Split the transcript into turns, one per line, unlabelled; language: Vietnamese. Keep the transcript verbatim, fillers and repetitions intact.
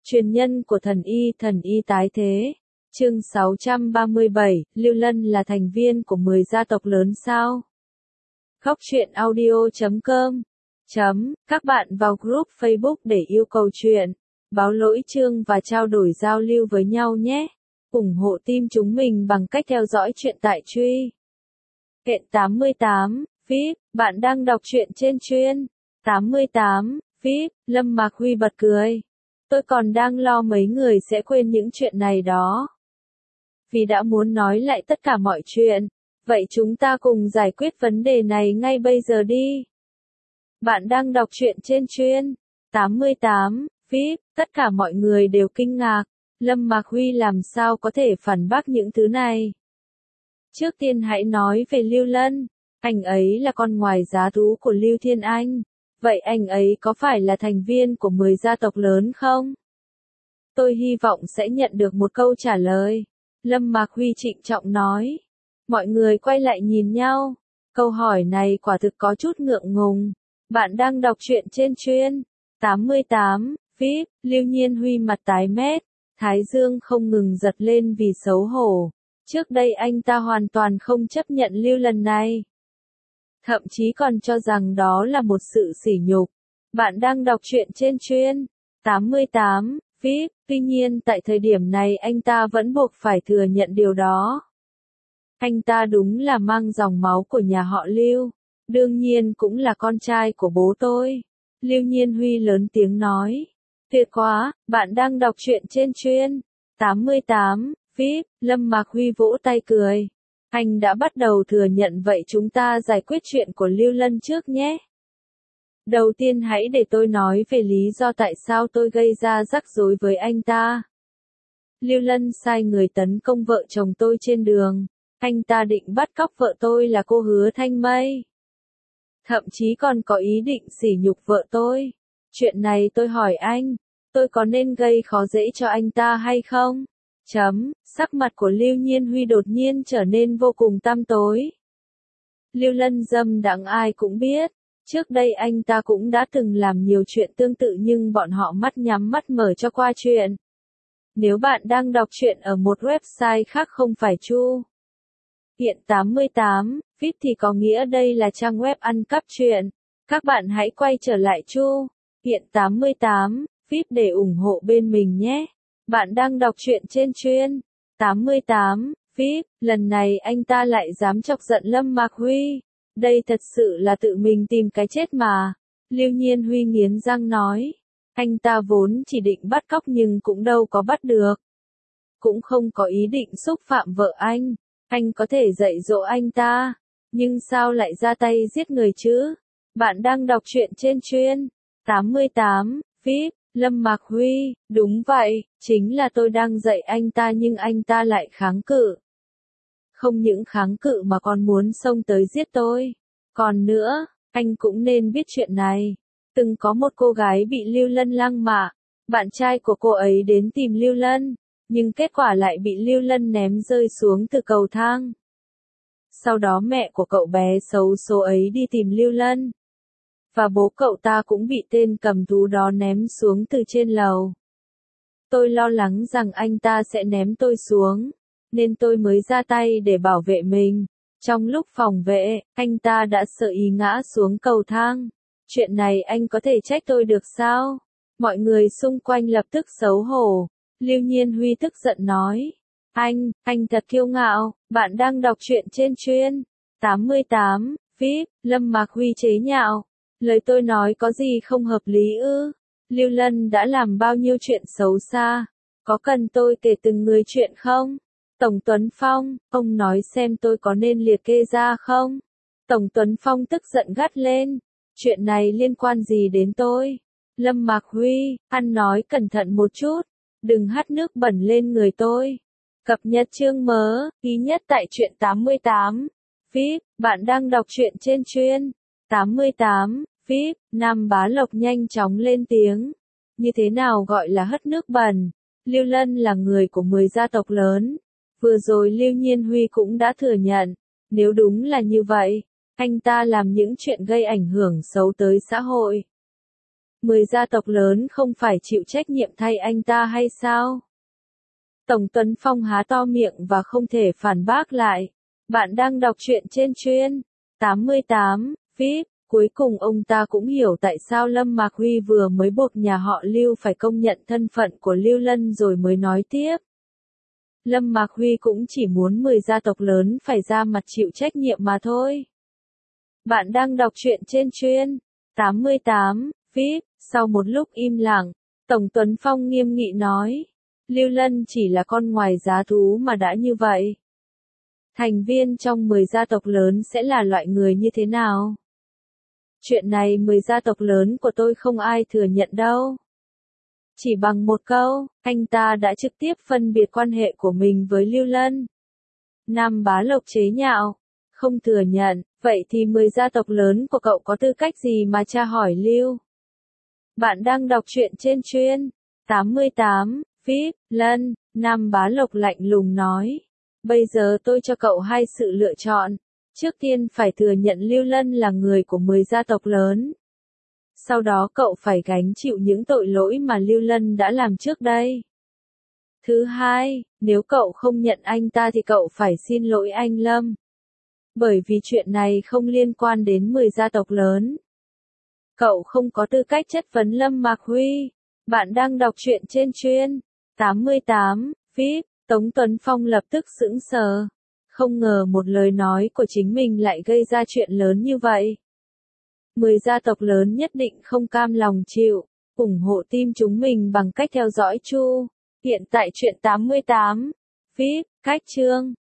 Truyền nhân của thần y, thần y tái thế. Chương sáu trăm ba mươi bảy, Lưu Lân là thành viên của mười gia tộc lớn sao? Góc truyện audio chấm com chấm, các bạn vào group Facebook để yêu cầu chuyện, báo lỗi chương và trao đổi giao lưu với nhau nhé. ủng hộ team chúng mình bằng cách theo dõi chuyện tại Truy. Hiện tám mươi tám, vê i pê, bạn đang đọc truyện trên chuyên. tám mươi tám, vê i pê, Lâm Mạc Huy bật cười. Tôi còn đang lo mấy người sẽ quên những chuyện này đó. Vì đã muốn nói lại tất cả mọi chuyện, vậy chúng ta cùng giải quyết vấn đề này ngay bây giờ đi. Bạn đang đọc truyện trên chuyên. tám mươi tám, vê i pê, tất cả mọi người đều kinh ngạc. Lâm Mạc Huy làm sao có thể phản bác những thứ này? Trước tiên hãy nói về Lưu Lân. Anh ấy là con ngoài giá thú của Lưu Thiên Anh. Vậy anh ấy có phải là thành viên của mười gia tộc lớn không? Tôi hy vọng sẽ nhận được một câu trả lời. Lâm Mạc Huy trịnh trọng nói. Mọi người quay lại nhìn nhau. Câu hỏi này quả thực có chút ngượng ngùng. Bạn đang đọc truyện trên chuyên. tám mươi tám, vê i pê, Lưu Nhiên Huy mặt tái mét. Thái dương không ngừng giật lên vì xấu hổ. Trước đây anh ta hoàn toàn không chấp nhận Lưu lần này. Thậm chí còn cho rằng đó là một sự sỉ nhục. Bạn đang đọc truyện trên chuyên. tám mươi tám, vê i pê, tuy nhiên tại thời điểm này anh ta vẫn buộc phải thừa nhận điều đó. Anh ta đúng là mang dòng máu của nhà họ Lưu. Đương nhiên cũng là con trai của bố tôi. Lưu Nhiên Huy lớn tiếng nói. Tuyệt quá, bạn đang đọc truyện trên chuyên. tám mươi tám, vê i pê, Lâm Mạc Huy vỗ tay cười. Anh đã bắt đầu thừa nhận vậy chúng ta giải quyết chuyện của Lưu Lân trước nhé. Đầu tiên hãy để tôi nói về lý do tại sao tôi gây ra rắc rối với anh ta. Lưu Lân sai người tấn công vợ chồng tôi trên đường. Anh ta định bắt cóc vợ tôi là cô Hứa Thanh Mây. Thậm chí còn có ý định sỉ nhục vợ tôi. Chuyện này tôi hỏi anh, tôi có nên gây khó dễ cho anh ta hay không? Chấm, sắc mặt của Lưu Nhiên Huy đột nhiên trở nên vô cùng tăm tối. Lưu Lân dâm đãng ai cũng biết, trước đây anh ta cũng đã từng làm nhiều chuyện tương tự nhưng bọn họ mắt nhắm mắt mở cho qua chuyện. Nếu bạn đang đọc truyện ở một website khác không phải Chu Hiện tám mươi tám, vê i pê thì có nghĩa đây là trang web ăn cắp truyện. Các bạn hãy quay trở lại Chu Hiện tám mươi tám, vê i pê để ủng hộ bên mình nhé. Bạn đang đọc truyện trên chuyên. tám mươi tám, vê i pê, lần này anh ta lại dám chọc giận Lâm Mạc Huy. Đây thật sự là tự mình tìm cái chết mà. Lưu Nhiên Huy nghiến răng nói. Anh ta vốn chỉ định bắt cóc nhưng cũng đâu có bắt được. Cũng không có ý định xúc phạm vợ anh. Anh có thể dạy dỗ anh ta. Nhưng sao lại ra tay giết người chứ? Bạn đang đọc truyện trên chuyên. tám mươi tám, vê i pê, Lâm Mạc Huy, đúng vậy, chính là tôi đang dạy anh ta nhưng anh ta lại kháng cự. Không những kháng cự mà còn muốn xông tới giết tôi. Còn nữa, anh cũng nên biết chuyện này. Từng có một cô gái bị Lưu Lân lăng mạ. Bạn trai của cô ấy đến tìm Lưu Lân, nhưng kết quả lại bị Lưu Lân ném rơi xuống từ cầu thang. Sau đó mẹ của cậu bé xấu số ấy đi tìm Lưu Lân. Và bố cậu ta cũng bị tên cầm thú đó ném xuống từ trên lầu. Tôi lo lắng rằng anh ta sẽ ném tôi xuống, nên tôi mới ra tay để bảo vệ mình. Trong lúc phòng vệ, anh ta đã sợ ý ngã xuống cầu thang. Chuyện này anh có thể trách tôi được sao? Mọi người xung quanh lập tức xấu hổ. Lưu Nhiên Huy tức giận nói. Anh, anh thật kiêu ngạo, bạn đang đọc truyện trên chuyên. tám mươi tám, vê i pê, Lâm Mạc Huy chế nhạo. Lời tôi nói có gì không hợp lý ư? Lưu Lân đã làm bao nhiêu chuyện xấu xa? Có cần tôi kể từng người chuyện không? Tổng Tuấn Phong, ông nói xem tôi có nên liệt kê ra không? Tổng Tuấn Phong tức giận gắt lên. Chuyện này liên quan gì đến tôi? Lâm Mạc Huy, ăn nói cẩn thận một chút. Đừng hắt nước bẩn lên người tôi. Cập nhật chương mới, ký nhất tại truyện tám mươi tám. vê i pê, bạn đang đọc truyện trên chuyên. tám mươi tám, vê i pê, Nam Bá Lộc nhanh chóng lên tiếng. Như thế nào gọi là hất nước bẩn? Lưu Lân là người của mười gia tộc lớn. Vừa rồi Lưu Nhiên Huy cũng đã thừa nhận. Nếu đúng là như vậy, anh ta làm những chuyện gây ảnh hưởng xấu tới xã hội. Mười gia tộc lớn không phải chịu trách nhiệm thay anh ta hay sao? Tổng Tuấn Phong há to miệng và không thể phản bác lại. Bạn đang đọc truyện trên chuyên tám mươi tám, vê i pê. Cuối cùng ông ta cũng hiểu tại sao Lâm Mạc Huy vừa mới buộc nhà họ Lưu phải công nhận thân phận của Lưu Lân rồi mới nói tiếp. Lâm Mạc Huy cũng chỉ muốn mười gia tộc lớn phải ra mặt chịu trách nhiệm mà thôi. Bạn đang đọc truyện trên chuyên tám mươi tám, vê i pê. Sau một lúc im lặng, Tổng Tuấn Phong nghiêm nghị nói. Lưu Lân chỉ là con ngoài giá thú mà đã như vậy. Thành viên trong mười gia tộc lớn sẽ là loại người như thế nào? Chuyện này mười gia tộc lớn của tôi không ai thừa nhận đâu. Chỉ bằng một câu, anh ta đã trực tiếp phân biệt quan hệ của mình với Lưu Lân. Nam Bá Lộc chế nhạo. Không thừa nhận, vậy thì mười gia tộc lớn của cậu có tư cách gì mà tra hỏi Lưu? Bạn đang đọc truyện trên chuyên tám mươi tám, vê i pê. Lân, Nam Bá Lộc lạnh lùng nói. Bây giờ tôi cho cậu hai sự lựa chọn. Trước tiên phải thừa nhận Lưu Lân là người của mười gia tộc lớn. Sau đó cậu phải gánh chịu những tội lỗi mà Lưu Lân đã làm trước đây. Thứ hai, nếu cậu không nhận anh ta thì cậu phải xin lỗi anh Lâm. Bởi vì chuyện này không liên quan đến mười gia tộc lớn. Cậu không có tư cách chất vấn Lâm Mạc Huy. Bạn đang đọc truyện trên chuyên tám mươi tám, vê i pê. Tống Tuấn Phong lập tức sững sờ. Không ngờ một lời nói của chính mình lại gây ra chuyện lớn như vậy. Mười gia tộc lớn nhất định không cam lòng chịu, ủng hộ team chúng mình bằng cách theo dõi Chu. Hiện tại truyện tám mươi tám, vê i pê, cách chương